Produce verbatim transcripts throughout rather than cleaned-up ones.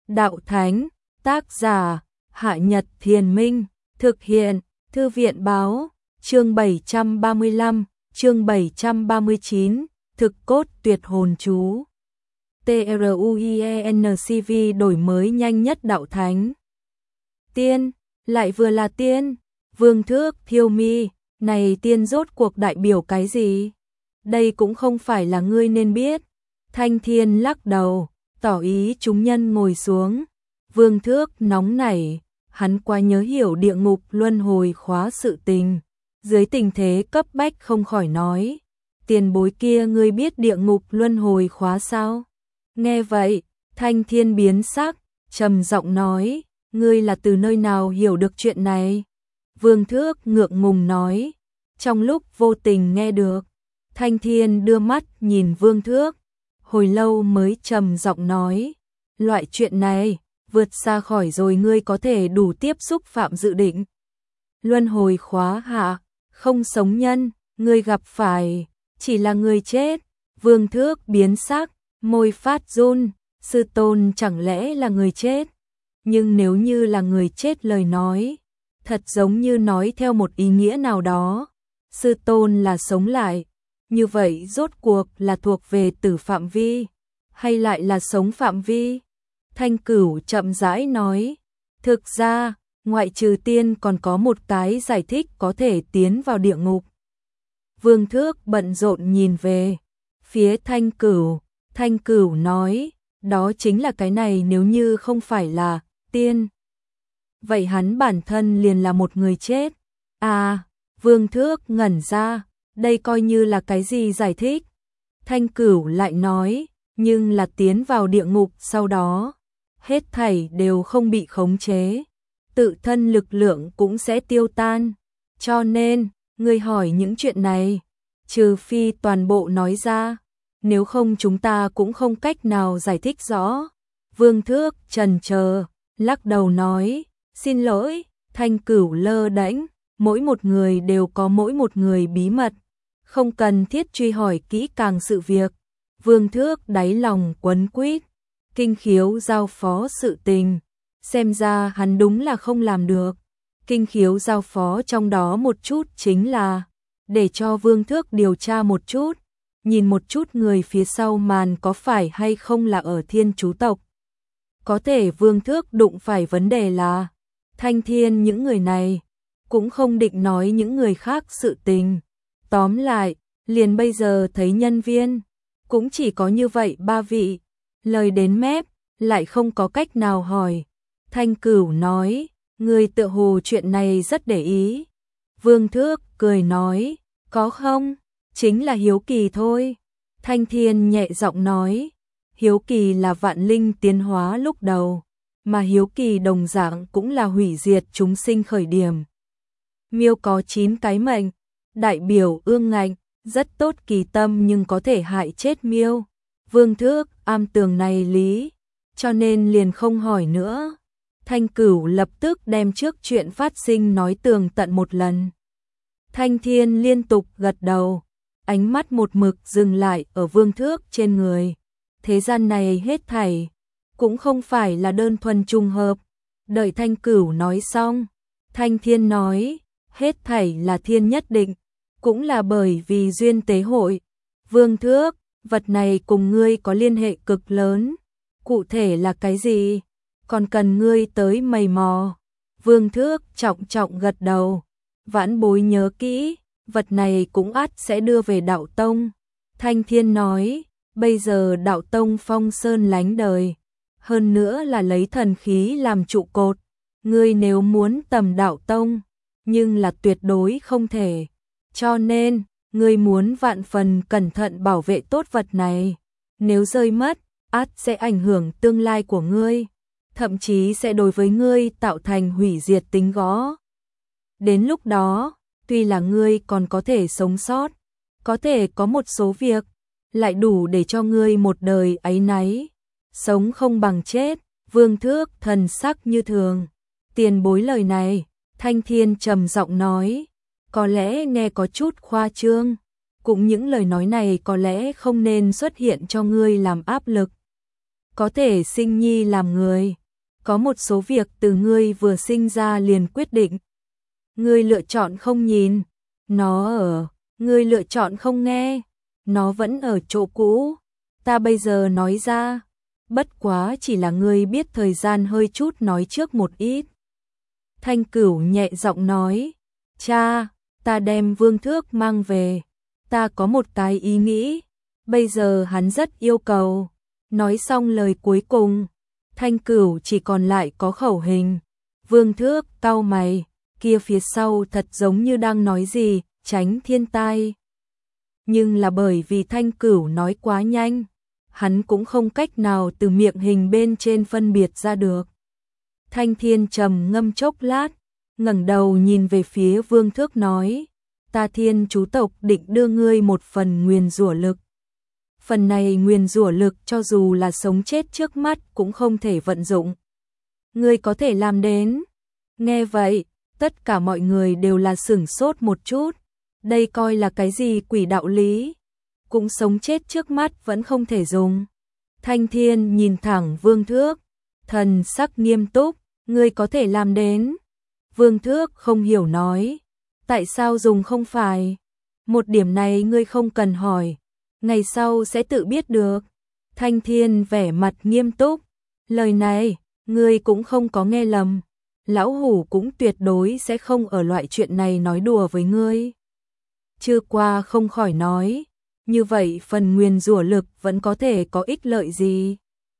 Đạo Thánh, tác giả, Hạ Nhật Thiền Minh, thực hiện, Thư viện Báo, chương bảy trăm ba mươi lăm, chương bảy trăm ba mươi chín, thực cốt tuyệt hồn chú. TRUIENCV đổi mới nhanh nhất Đạo Thánh. Tiên, lại vừa là tiên, Vương Thước Thiêu Mi, này tiên rốt cuộc đại biểu cái gì? Đây cũng không phải là ngươi nên biết. Thanh Thiên lắc đầu, tỏ ý chúng nhân ngồi xuống. Vương Thước nóng nảy, hắn quá nhớ hiểu địa ngục luân hồi khóa sự tình. Dưới tình thế cấp bách không khỏi nói, tiền bối kia ngươi biết địa ngục luân hồi khóa sao? Nghe vậy, Thanh Thiên biến sắc, trầm giọng nói, ngươi là từ nơi nào hiểu được chuyện này? Vương Thước ngượng ngùng nói, trong lúc vô tình nghe được. Thanh Thiên đưa mắt nhìn Vương Thước, hồi lâu mới trầm giọng nói, loại chuyện này, vượt xa khỏi rồi ngươi có thể đủ tiếp xúc phạm dự định. Luân hồi khóa hạ, không sống nhân, ngươi gặp phải, chỉ là người chết. Vương Thước biến sắc, môi phát run, sư tôn chẳng lẽ là người chết? Nhưng nếu như là người chết lời nói, thật giống như nói theo một ý nghĩa nào đó, sư tôn là sống lại, như vậy rốt cuộc là thuộc về tử phạm vi, hay lại là sống phạm vi? Thanh Cửu chậm rãi nói, thực ra, ngoại trừ tiên còn có một cái giải thích có thể tiến vào địa ngục. Vương Thước bận rộn nhìn về phía Thanh Cửu, Thanh Cửu nói, đó chính là cái này nếu như không phải là tiên. Vậy hắn bản thân liền là một người chết. À, Vương Thước ngẩn ra, đây coi như là cái gì giải thích? Thanh Cửu lại nói, nhưng là tiến vào địa ngục sau đó, hết thảy đều không bị khống chế, tự thân lực lượng cũng sẽ tiêu tan. Cho nên, ngươi hỏi những chuyện này, trừ phi toàn bộ nói ra, nếu không chúng ta cũng không cách nào giải thích rõ. Vương Thước chần chờ, lắc đầu nói, xin lỗi. Thanh Cửu lơ đễnh, mỗi một người đều có mỗi một người bí mật, không cần thiết truy hỏi kỹ càng sự việc. Vương Thước đáy lòng quấn quýt, kinh khiếu giao phó sự tình, xem ra hắn đúng là không làm được. Kinh khiếu giao phó trong đó một chút chính là để cho Vương Thước điều tra một chút, nhìn một chút người phía sau màn có phải hay không là ở Thiên Chú tộc. Có thể Vương Thước đụng phải vấn đề là Thanh Thiên những người này, cũng không định nói những người khác sự tình. Tóm lại, liền bây giờ thấy nhân viên, cũng chỉ có như vậy ba vị, lời đến mép, lại không có cách nào hỏi. Thanh Cửu nói, người tựa hồ chuyện này rất để ý. Vương Thước cười nói, có không, chính là hiếu kỳ thôi. Thanh Thiên nhẹ giọng nói, hiếu kỳ là vạn linh tiến hóa lúc đầu, mà hiếu kỳ đồng dạng cũng là hủy diệt chúng sinh khởi điểm. Miêu có chín cái mệnh, đại biểu ương ngạnh, rất tốt kỳ tâm nhưng có thể hại chết miêu. Vương Thước am tường này lý, cho nên liền không hỏi nữa. Thanh Cửu lập tức đem trước chuyện phát sinh nói tường tận một lần. Thanh Thiên liên tục gật đầu, ánh mắt một mực dừng lại ở Vương Thước trên người. Thế gian này hết thảy, cũng không phải là đơn thuần trùng hợp. Đợi Thanh Cửu nói xong, Thanh Thiên nói, hết thảy là thiên nhất định, cũng là bởi vì duyên tế hội. Vương Thước, vật này cùng ngươi có liên hệ cực lớn, cụ thể là cái gì? Còn cần ngươi tới mày mò. Vương Thước trọng trọng gật đầu, vãn bối nhớ kỹ, vật này cũng ắt sẽ đưa về đạo tông. Thanh Thiên nói, bây giờ đạo tông phong sơn lánh đời, hơn nữa là lấy thần khí làm trụ cột. Ngươi nếu muốn tầm đạo tông, nhưng là tuyệt đối không thể. Cho nên, ngươi muốn vạn phần cẩn thận bảo vệ tốt vật này. Nếu rơi mất, ắt sẽ ảnh hưởng tương lai của ngươi, thậm chí sẽ đối với ngươi tạo thành hủy diệt tính gõ. Đến lúc đó, tuy là ngươi còn có thể sống sót, có thể có một số việc, lại đủ để cho ngươi một đời áy náy. Sống không bằng chết. Vương Thước thần sắc như thường. Tiền bối lời này, Thanh Thiên trầm giọng nói, có lẽ nghe có chút khoa trương, cũng những lời nói này có lẽ không nên xuất hiện cho ngươi làm áp lực. có thể sinh nhi làm người. Có một số việc từ ngươi vừa sinh ra liền quyết định. Ngươi lựa chọn không nhìn, nó ở, ngươi lựa chọn không nghe, nó vẫn ở chỗ cũ. Ta bây giờ nói ra, bất quá chỉ là ngươi biết thời gian hơi chút nói trước một ít. Thanh Cửu nhẹ giọng nói, cha, ta đem Vương Thước mang về, ta có một cái ý nghĩ, bây giờ hắn rất yêu cầu. Nói xong lời cuối cùng, Thanh Cửu chỉ còn lại có khẩu hình. Vương Thước cau mày, kia phía sau thật giống như đang nói gì, tránh thiên tai. Nhưng là bởi vì Thanh Cửu nói quá nhanh, hắn cũng không cách nào từ miệng hình bên trên phân biệt ra được. Thanh Thiên trầm ngâm chốc lát, ngẩng đầu nhìn về phía Vương Thước nói, ta Thiên chú tộc định đưa ngươi một phần nguyền rủa lực. Phần này nguyền rủa lực cho dù là sống chết trước mắt cũng không thể vận dụng. Ngươi có thể làm đến. Nghe vậy, tất cả mọi người đều là sửng sốt một chút. Đây coi là cái gì quỷ đạo lý? Cũng sống chết trước mắt vẫn không thể dùng. Thanh Thiên nhìn thẳng Vương Thước, thần sắc nghiêm túc, ngươi có thể làm đến. Vương Thước không hiểu nói, tại sao dùng không phải? Một điểm này ngươi không cần hỏi, ngày sau sẽ tự biết được. Thanh Thiên vẻ mặt nghiêm túc, lời này, ngươi cũng không có nghe lầm. Lão Hủ cũng tuyệt đối sẽ không ở loại chuyện này nói đùa với ngươi. Chưa qua không khỏi nói, như vậy phần nguyền rủa lực vẫn có thể có ích lợi gì?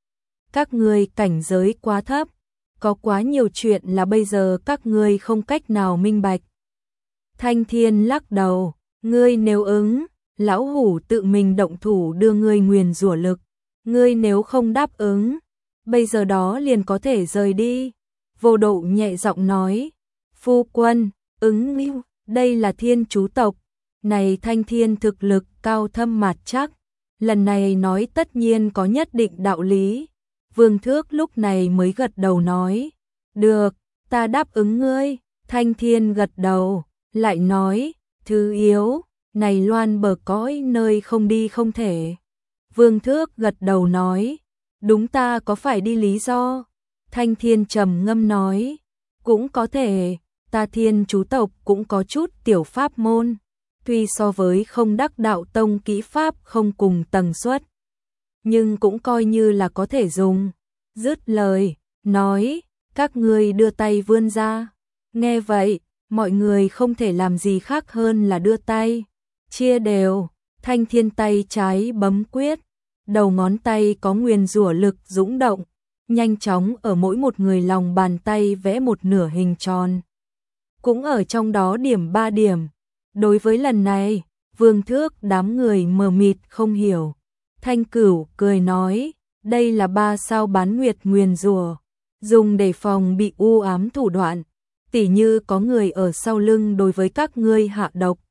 Các ngươi cảnh giới quá thấp, có quá nhiều chuyện là bây giờ các ngươi không cách nào minh bạch. Thanh Thiên lắc đầu, ngươi nếu ứng, Lão Hủ tự mình động thủ đưa ngươi nguyền rủa lực, ngươi nếu không đáp ứng, bây giờ đó liền có thể rời đi. Vô Độ nhẹ giọng nói, phu quân, ứng lưu, đây là Thiên chú tộc, này Thanh Thiên thực lực cao thâm mạt chắc, lần này nói tất nhiên có nhất định đạo lý. Vương Thước lúc này mới gật đầu nói, được, ta đáp ứng ngươi. Thanh Thiên gật đầu, lại nói, thứ yếu, này loan bờ cõi nơi không đi không thể. Vương Thước gật đầu nói, đúng, ta có phải đi lý do? Thanh Thiên trầm ngâm nói, cũng có thể, ta Thiên chú tộc cũng có chút tiểu pháp môn, tuy so với không đắc đạo tông kỹ pháp không cùng tầng suất, nhưng cũng coi như là có thể dùng. Dứt lời, nói, các ngươi đưa tay vươn ra. Nghe vậy, mọi người không thể làm gì khác hơn là đưa tay, chia đều. Thanh Thiên tay trái bấm quyết, đầu ngón tay có nguyền rủa lực dũng động, nhanh chóng ở mỗi một người lòng bàn tay vẽ một nửa hình tròn, cũng ở trong đó điểm ba điểm. Đối với lần này, Vương Thước đám người mờ mịt không hiểu. Thanh Cửu cười nói, đây là ba sao bán nguyệt nguyền rủa, dùng để phòng bị u ám thủ đoạn, tỉ như có người ở sau lưng đối với các ngươi hạ độc,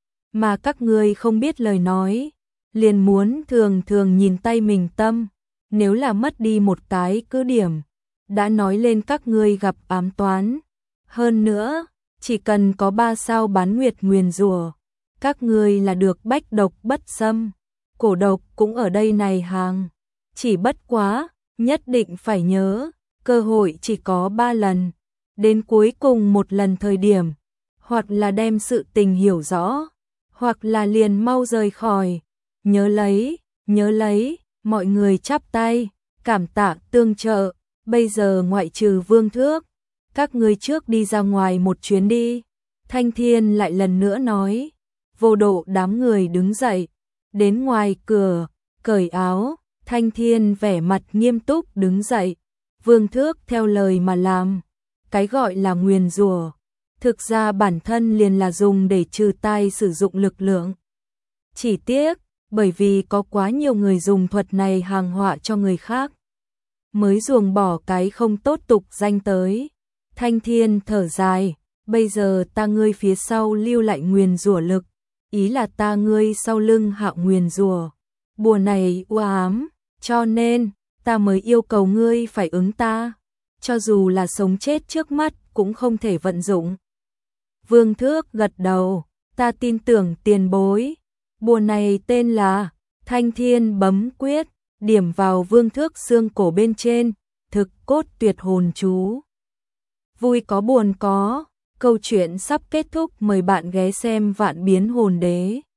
mà các ngươi không biết lời nói, liền muốn thường thường nhìn tay mình tâm, nếu là mất đi một cái cứ điểm, đã nói lên các ngươi gặp ám toán. Hơn nữa, chỉ cần có ba sao bán nguyệt nguyền rủa, các ngươi là được bách độc bất xâm, cổ độc cũng ở đây này hàng. Chỉ bất quá, nhất định phải nhớ, cơ hội chỉ có ba lần, đến cuối cùng một lần thời điểm, hoặc là đem sự tình hiểu rõ, hoặc là liền mau rời khỏi. Nhớ lấy, nhớ lấy, mọi người chắp tay, cảm tạ tương trợ. Bây giờ ngoại trừ Vương Thước, các ngươi trước đi ra ngoài một chuyến đi. Thanh Thiên lại lần nữa nói. Vô Độ đám người đứng dậy, đến ngoài cửa, cởi áo. Thanh Thiên vẻ mặt nghiêm túc đứng dậy, Vương Thước theo lời mà làm. Cái gọi là nguyền rủa, thực ra bản thân liền là dùng để trừ tai sử dụng lực lượng. Chỉ tiếc, bởi vì có quá nhiều người dùng thuật này hàng họa cho người khác, mới ruồng bỏ cái không tốt tục danh tới. Thanh Thiên thở dài, bây giờ ta ngươi phía sau lưu lại nguyền rủa lực, ý là ta ngươi sau lưng hạ nguyền rủa. Bùa này u ám, cho nên ta mới yêu cầu ngươi phải ứng ta, cho dù là sống chết trước mắt cũng không thể vận dụng. Vương Thước gật đầu, ta tin tưởng tiền bối. Bùa này tên là Thanh Thiên bấm quyết, điểm vào vương thước xương cổ bên trên, thực cốt tuyệt hồn chú. Vui có buồn có, câu chuyện sắp kết thúc, mời bạn ghé xem Vạn Biến Hồn Đế.